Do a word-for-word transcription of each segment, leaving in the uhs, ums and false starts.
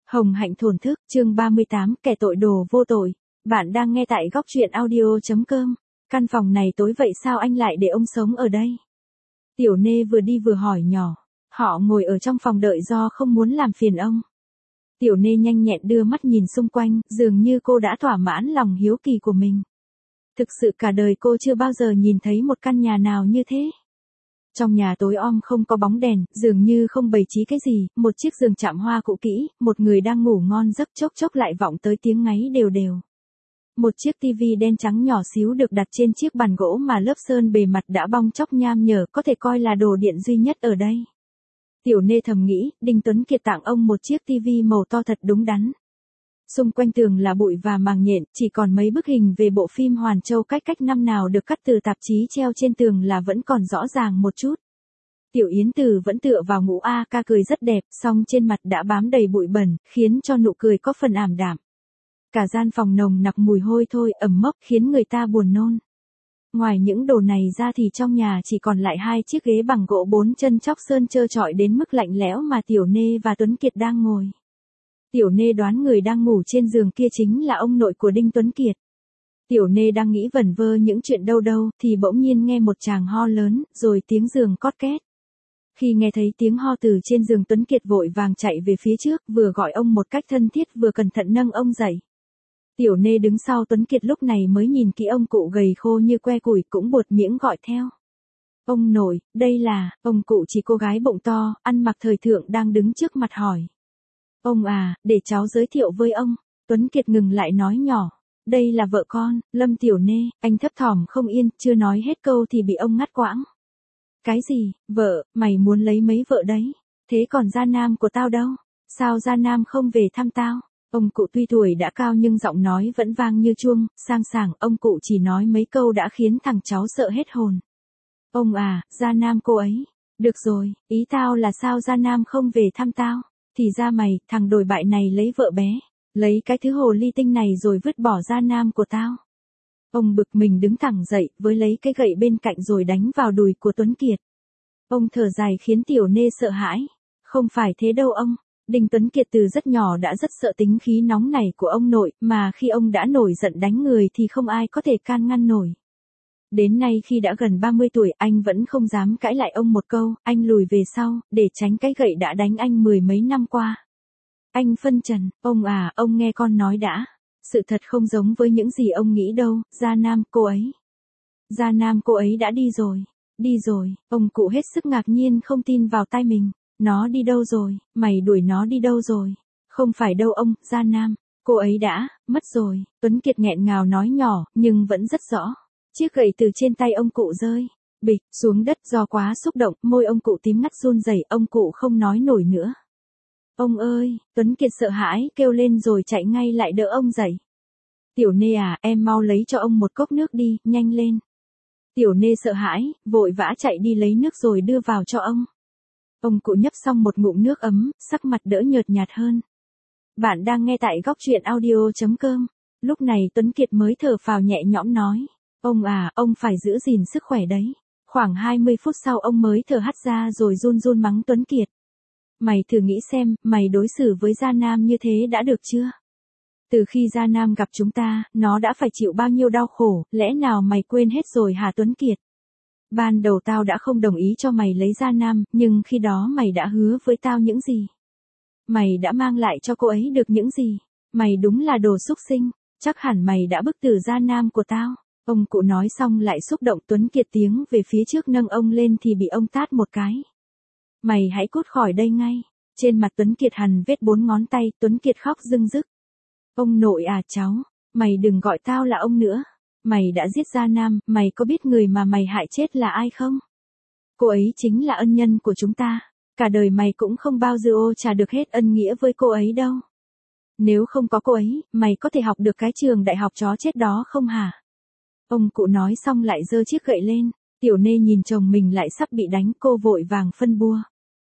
Hồng hạnh thổn thức, chương ba mươi tám, kẻ tội đồ vô tội. Bạn đang nghe tại góc truyện audio chấm com. Căn phòng này tối vậy sao anh lại để ông sống ở đây? Tiểu Nê vừa đi vừa hỏi nhỏ. Họ ngồi ở trong phòng đợi do không muốn làm phiền ông. Tiểu Nê nhanh nhẹn đưa mắt nhìn xung quanh, dường như cô đã thỏa mãn lòng hiếu kỳ của mình. Thực sự cả đời cô chưa bao giờ nhìn thấy một căn nhà nào như thế. Trong nhà tối om không có bóng đèn, dường như không bày trí cái gì, một chiếc giường chạm hoa cũ kỹ, một người đang ngủ ngon giấc chốc chốc lại vọng tới tiếng ngáy đều đều. Một chiếc tivi đen trắng nhỏ xíu được đặt trên chiếc bàn gỗ mà lớp sơn bề mặt đã bong chóc nham nhở, có thể coi là đồ điện duy nhất ở đây. Tiểu Nê thầm nghĩ, Đinh Tuấn Kiệt tặng ông một chiếc tivi màu to thật đúng đắn. Xung quanh tường là bụi và màng nhện, chỉ còn mấy bức hình về bộ phim Hoàn Châu cách cách năm nào được cắt từ tạp chí treo trên tường là vẫn còn rõ ràng một chút. Tiểu Yến Từ vẫn tựa vào ngũ A ca cười rất đẹp, song trên mặt đã bám đầy bụi bẩn, khiến cho nụ cười có phần ảm đạm. Cả gian phòng nồng nặc mùi hôi thôi, ẩm mốc, khiến người ta buồn nôn. Ngoài những đồ này ra thì trong nhà chỉ còn lại hai chiếc ghế bằng gỗ bốn chân chóc sơn trơ trọi đến mức lạnh lẽo mà Tiểu Nê và Tuấn Kiệt đang ngồi. Tiểu Nê đoán người đang ngủ trên giường kia chính là ông nội của Đinh Tuấn Kiệt. Tiểu Nê đang nghĩ vẩn vơ những chuyện đâu đâu, thì bỗng nhiên nghe một tràng ho lớn, rồi tiếng giường cót két. Khi nghe thấy tiếng ho từ trên giường, Tuấn Kiệt vội vàng chạy về phía trước, vừa gọi ông một cách thân thiết vừa cẩn thận nâng ông dậy. Tiểu Nê đứng sau Tuấn Kiệt lúc này mới nhìn kỹ ông cụ gầy khô như que củi, cũng buột miệng gọi theo. Ông nội, đây là, ông cụ chỉ cô gái bụng to, ăn mặc thời thượng đang đứng trước mặt hỏi. Ông à, để cháu giới thiệu với ông. Tuấn Kiệt ngừng lại nói nhỏ. Đây là vợ con, Lâm Tiểu Nê. Anh thấp thỏm không yên, chưa nói hết câu thì bị ông ngắt quãng. Cái gì, vợ, mày muốn lấy mấy vợ đấy? Thế còn gia nam của tao đâu? Sao gia nam không về thăm tao? Ông cụ tuy tuổi đã cao nhưng giọng nói vẫn vang như chuông, sang sảng. Ông cụ chỉ nói mấy câu đã khiến thằng cháu sợ hết hồn. Ông à, gia nam cô ấy. Được rồi, ý tao là sao gia nam không về thăm tao? Thì ra mày, thằng đồi bại này lấy vợ bé, lấy cái thứ hồ ly tinh này rồi vứt bỏ gia nam của tao. Ông bực mình đứng thẳng dậy, với lấy cái gậy bên cạnh rồi đánh vào đùi của Tuấn Kiệt. Ông thở dài khiến Tiểu Nê sợ hãi. Không phải thế đâu ông. Đinh Tuấn Kiệt từ rất nhỏ đã rất sợ tính khí nóng nảy của ông nội, mà khi ông đã nổi giận đánh người thì không ai có thể can ngăn nổi. Đến nay khi đã gần ba mươi tuổi, anh vẫn không dám cãi lại ông một câu, anh lùi về sau, để tránh cái gậy đã đánh anh mười mấy năm qua. Anh phân trần, ông à, ông nghe con nói đã. Sự thật không giống với những gì ông nghĩ đâu, gia nam cô ấy. Gia nam cô ấy đã đi rồi, đi rồi, ông cụ hết sức ngạc nhiên không tin vào tai mình. Nó đi đâu rồi, mày đuổi nó đi đâu rồi? Không phải đâu ông, gia nam, cô ấy đã, mất rồi. Tuấn Kiệt nghẹn ngào nói nhỏ, nhưng vẫn rất rõ. Chiếc gậy từ trên tay ông cụ rơi, bịch, xuống đất do quá xúc động, môi ông cụ tím ngắt run rẩy, ông cụ không nói nổi nữa. Ông ơi, Tuấn Kiệt sợ hãi, kêu lên rồi chạy ngay lại đỡ ông dậy. Tiểu Nê à, em mau lấy cho ông một cốc nước đi, nhanh lên. Tiểu Nê sợ hãi, vội vã chạy đi lấy nước rồi đưa vào cho ông. Ông cụ nhấp xong một ngụm nước ấm, sắc mặt đỡ nhợt nhạt hơn. Bạn đang nghe tại góc truyện audio chấm com. Lúc này Tuấn Kiệt mới thở phào nhẹ nhõm nói. Ông à, ông phải giữ gìn sức khỏe đấy. Khoảng hai mươi phút sau ông mới thở hắt ra rồi run run mắng Tuấn Kiệt. Mày thử nghĩ xem, mày đối xử với gia nam như thế đã được chưa? Từ khi gia nam gặp chúng ta, nó đã phải chịu bao nhiêu đau khổ, lẽ nào mày quên hết rồi hả Tuấn Kiệt? Ban đầu tao đã không đồng ý cho mày lấy gia nam, nhưng khi đó mày đã hứa với tao những gì? Mày đã mang lại cho cô ấy được những gì? Mày đúng là đồ xúc sinh, chắc hẳn mày đã bức tử gia nam của tao. Ông cụ nói xong lại xúc động. Tuấn Kiệt tiến về phía trước nâng ông lên thì bị ông tát một cái. Mày hãy cút khỏi đây ngay. Trên mặt Tuấn Kiệt hằn vết bốn ngón tay, Tuấn Kiệt khóc rưng rức. Ông nội à cháu, mày đừng gọi tao là ông nữa. Mày đã giết gia nam, mày có biết người mà mày hại chết là ai không? Cô ấy chính là ân nhân của chúng ta. Cả đời mày cũng không bao giờ ô trả được hết ân nghĩa với cô ấy đâu. Nếu không có cô ấy, mày có thể học được cái trường đại học chó chết đó không hả? Ông cụ nói xong lại giơ chiếc gậy lên. Tiểu Nê nhìn chồng mình lại sắp bị đánh, cô vội vàng phân bua.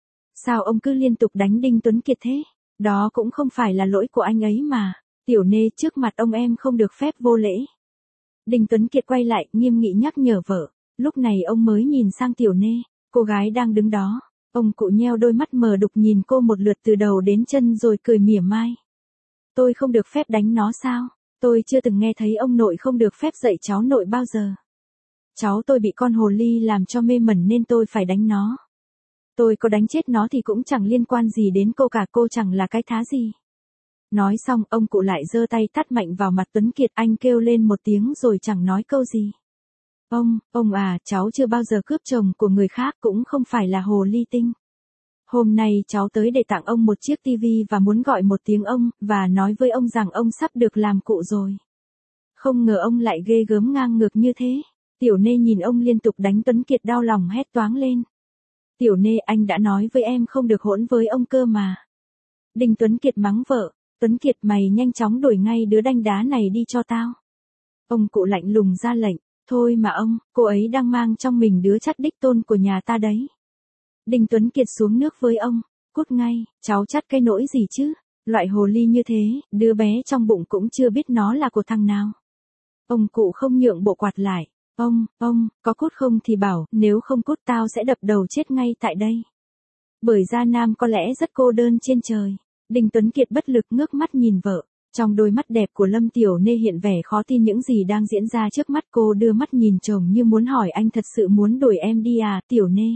Sao ông cứ liên tục đánh Đinh Tuấn Kiệt thế? Đó cũng không phải là lỗi của anh ấy mà. Tiểu Nê, trước mặt ông em không được phép vô lễ. Đinh Tuấn Kiệt quay lại, nghiêm nghị nhắc nhở vợ. Lúc này ông mới nhìn sang Tiểu Nê, cô gái đang đứng đó. Ông cụ nheo đôi mắt mờ đục nhìn cô một lượt từ đầu đến chân rồi cười mỉa mai. Tôi không được phép đánh nó sao? Tôi chưa từng nghe thấy ông nội không được phép dạy cháu nội bao giờ. Cháu tôi bị con hồ ly làm cho mê mẩn nên tôi phải đánh nó. Tôi có đánh chết nó thì cũng chẳng liên quan gì đến cô cả, cô chẳng là cái thá gì. Nói xong ông cụ lại giơ tay tát mạnh vào mặt Tuấn Kiệt, anh kêu lên một tiếng rồi chẳng nói câu gì. Ông, ông à, cháu chưa bao giờ cướp chồng của người khác, cũng không phải là hồ ly tinh. Hôm nay cháu tới để tặng ông một chiếc tivi và muốn gọi một tiếng ông, và nói với ông rằng ông sắp được làm cụ rồi. Không ngờ ông lại ghê gớm ngang ngược như thế. Tiểu Nê nhìn ông liên tục đánh Tuấn Kiệt đau lòng hét toáng lên. Tiểu Nê, anh đã nói với em không được hỗn với ông cơ mà. Đinh Tuấn Kiệt mắng vợ. Tuấn Kiệt, mày nhanh chóng đuổi ngay đứa đanh đá này đi cho tao. Ông cụ lạnh lùng ra lệnh. Thôi mà ông, cô ấy đang mang trong mình đứa chắt đích tôn của nhà ta đấy. Đinh Tuấn Kiệt xuống nước với ông. Cút ngay, cháu chắt cái nỗi gì chứ. Loại hồ ly như thế, đứa bé trong bụng cũng chưa biết nó là của thằng nào. Ông cụ không nhượng bộ quạt lại. Ông, ông, có cút không thì bảo, nếu không cút tao sẽ đập đầu chết ngay tại đây. Bởi Gia Nam có lẽ rất cô đơn trên trời. Đinh Tuấn Kiệt bất lực ngước mắt nhìn vợ. Trong đôi mắt đẹp của Lâm Tiểu Nê hiện vẻ khó tin những gì đang diễn ra trước mắt, cô đưa mắt nhìn chồng như muốn hỏi anh thật sự muốn đuổi em đi à, Tiểu Nê.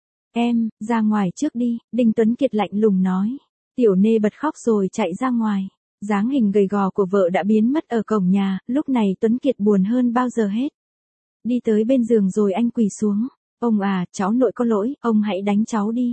Em, ra ngoài trước đi, Đinh Tuấn Kiệt lạnh lùng nói. Tiểu Nê bật khóc rồi chạy ra ngoài. Dáng hình gầy gò của vợ đã biến mất ở cổng nhà, lúc này Tuấn Kiệt buồn hơn bao giờ hết. Đi tới bên giường rồi anh quỳ xuống. Ông à, cháu nội có lỗi, ông hãy đánh cháu đi.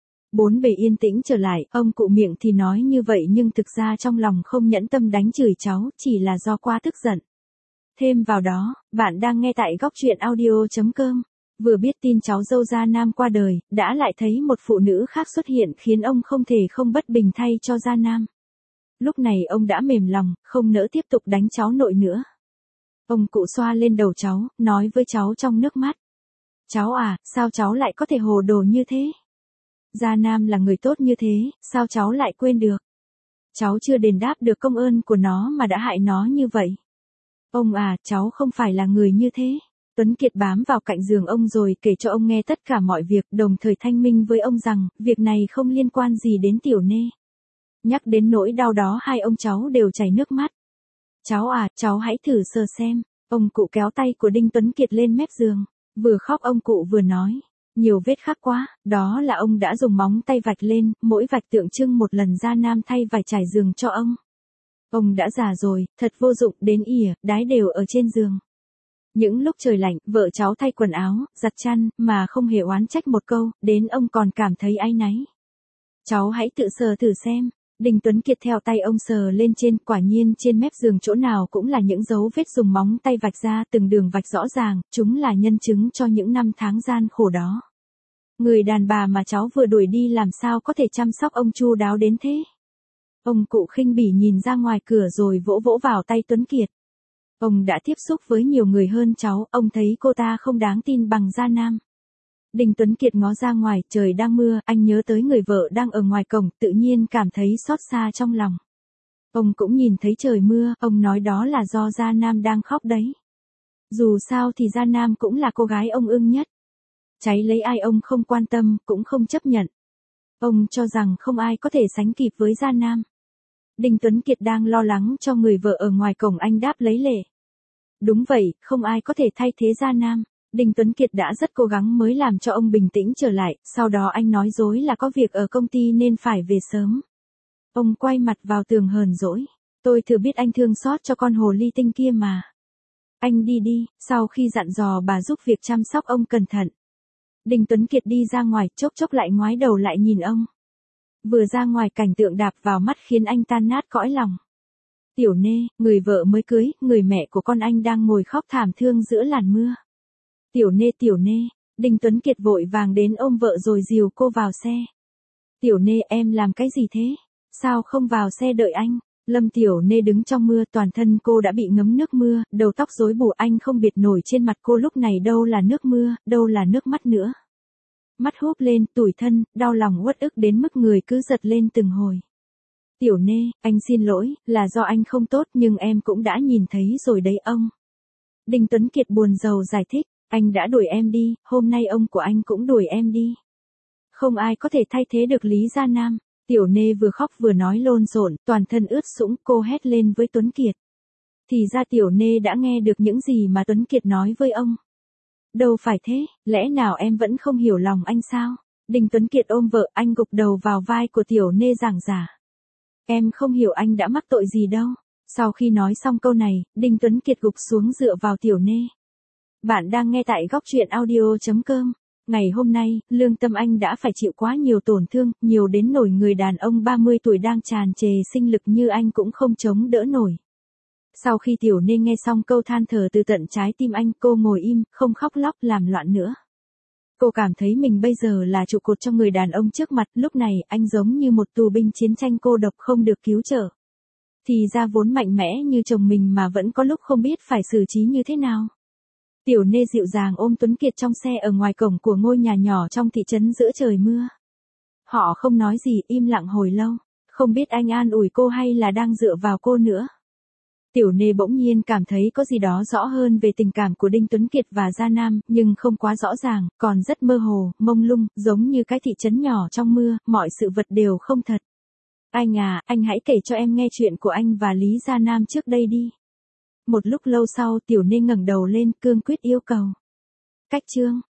Bốn bề yên tĩnh trở lại, ông cụ miệng thì nói như vậy nhưng thực ra trong lòng không nhẫn tâm đánh chửi cháu, chỉ là do quá tức giận. Thêm vào đó, bạn đang nghe tại góc truyện audio chấm com. Vừa biết tin cháu dâu Gia Nam qua đời, đã lại thấy một phụ nữ khác xuất hiện khiến ông không thể không bất bình thay cho Gia Nam. Lúc này ông đã mềm lòng, không nỡ tiếp tục đánh cháu nội nữa. Ông cụ xoa lên đầu cháu, nói với cháu trong nước mắt. Cháu à, sao cháu lại có thể hồ đồ như thế? Gia Nam là người tốt như thế, sao cháu lại quên được? Cháu chưa đền đáp được công ơn của nó mà đã hại nó như vậy. Ông à, cháu không phải là người như thế. Tuấn Kiệt bám vào cạnh giường ông rồi kể cho ông nghe tất cả mọi việc, đồng thời thanh minh với ông rằng, việc này không liên quan gì đến Tiểu Nê. Nhắc đến nỗi đau đó hai ông cháu đều chảy nước mắt. Cháu à, cháu hãy thử sờ xem. Ông cụ kéo tay của Đinh Tuấn Kiệt lên mép giường. Vừa khóc ông cụ vừa nói. Nhiều vết khắc quá, đó là ông đã dùng móng tay vạch lên, mỗi vạch tượng trưng một lần Gia Nam thay vải trải giường cho ông. Ông đã già rồi, thật vô dụng, đến ỉa, đái đều ở trên giường. Những lúc trời lạnh, vợ cháu thay quần áo, giặt chăn, mà không hề oán trách một câu, đến ông còn cảm thấy áy náy. Cháu hãy tự sờ thử xem. Đinh Tuấn Kiệt theo tay ông sờ lên trên, quả nhiên trên mép giường chỗ nào cũng là những dấu vết dùng móng tay vạch ra, từng đường vạch rõ ràng, chúng là nhân chứng cho những năm tháng gian khổ đó. Người đàn bà mà cháu vừa đuổi đi làm sao có thể chăm sóc ông chu đáo đến thế? Ông cụ khinh bỉ nhìn ra ngoài cửa rồi vỗ vỗ vào tay Tuấn Kiệt. Ông đã tiếp xúc với nhiều người hơn cháu, ông thấy cô ta không đáng tin bằng Gia Nam. Đinh Tuấn Kiệt ngó ra ngoài, trời đang mưa, anh nhớ tới người vợ đang ở ngoài cổng, tự nhiên cảm thấy xót xa trong lòng. Ông cũng nhìn thấy trời mưa, ông nói đó là do Gia Nam đang khóc đấy. Dù sao thì Gia Nam cũng là cô gái ông ưng nhất. Cháy lấy ai ông không quan tâm, cũng không chấp nhận. Ông cho rằng không ai có thể sánh kịp với Gia Nam. Đinh Tuấn Kiệt đang lo lắng cho người vợ ở ngoài cổng, anh đáp lấy lệ. Đúng vậy, không ai có thể thay thế Gia Nam. Đinh Tuấn Kiệt đã rất cố gắng mới làm cho ông bình tĩnh trở lại, sau đó anh nói dối là có việc ở công ty nên phải về sớm. Ông quay mặt vào tường hờn dỗi. Tôi thừa biết anh thương xót cho con hồ ly tinh kia mà. Anh đi đi, sau khi dặn dò bà giúp việc chăm sóc ông cẩn thận. Đinh Tuấn Kiệt đi ra ngoài, chốc chốc lại ngoái đầu lại nhìn ông. Vừa ra ngoài cảnh tượng đạp vào mắt khiến anh tan nát cõi lòng. Tiểu Nê, người vợ mới cưới, người mẹ của con anh đang ngồi khóc thảm thương giữa làn mưa. Tiểu Nê, Tiểu Nê, Đinh Tuấn Kiệt vội vàng đến ôm vợ rồi dìu cô vào xe. Tiểu Nê, em làm cái gì thế? Sao không vào xe đợi anh? Lâm Tiểu Nê đứng trong mưa, toàn thân cô đã bị ngấm nước mưa, đầu tóc rối bù, anh không biệt nổi trên mặt cô lúc này đâu là nước mưa, đâu là nước mắt nữa. Mắt húp lên, tủi thân, đau lòng uất ức đến mức người cứ giật lên từng hồi. Tiểu Nê, anh xin lỗi, là do anh không tốt nhưng em cũng đã nhìn thấy rồi đấy ông. Đinh Tuấn Kiệt buồn rầu giải thích, anh đã đuổi em đi, hôm nay ông của anh cũng đuổi em đi. Không ai có thể thay thế được Lý Gia Nam. Tiểu Nê vừa khóc vừa nói lộn xộn, toàn thân ướt sũng, cô hét lên với Tuấn Kiệt. Thì ra Tiểu Nê đã nghe được những gì mà Tuấn Kiệt nói với ông. Đâu phải thế, lẽ nào em vẫn không hiểu lòng anh sao? Đinh Tuấn Kiệt ôm vợ, anh gục đầu vào vai của Tiểu Nê giảng giải. Em không hiểu anh đã mắc tội gì đâu. Sau khi nói xong câu này, Đinh Tuấn Kiệt gục xuống dựa vào Tiểu Nê. Bạn đang nghe tại góc truyện audio.com. Ngày hôm nay, lương tâm anh đã phải chịu quá nhiều tổn thương, nhiều đến nỗi người đàn ông ba mươi tuổi đang tràn trề sinh lực như anh cũng không chống đỡ nổi. Sau khi Tiểu Nê nghe xong câu than thở từ tận trái tim anh, cô ngồi im, không khóc lóc làm loạn nữa. Cô cảm thấy mình bây giờ là trụ cột cho người đàn ông trước mặt, lúc này anh giống như một tù binh chiến tranh cô độc không được cứu trợ. Thì ra vốn mạnh mẽ như chồng mình mà vẫn có lúc không biết phải xử trí như thế nào. Tiểu Nê dịu dàng ôm Tuấn Kiệt trong xe ở ngoài cổng của ngôi nhà nhỏ trong thị trấn giữa trời mưa. Họ không nói gì, im lặng hồi lâu, không biết anh an ủi cô hay là đang dựa vào cô nữa. Tiểu Nê bỗng nhiên cảm thấy có gì đó rõ hơn về tình cảm của Đinh Tuấn Kiệt và Gia Nam, nhưng không quá rõ ràng, còn rất mơ hồ, mông lung, giống như cái thị trấn nhỏ trong mưa, mọi sự vật đều không thật. Anh à, anh hãy kể cho em nghe chuyện của anh và Lý Gia Nam trước đây đi. Một lúc lâu sau Tiểu Nê ngẩng đầu lên, cương quyết yêu cầu. Cách chương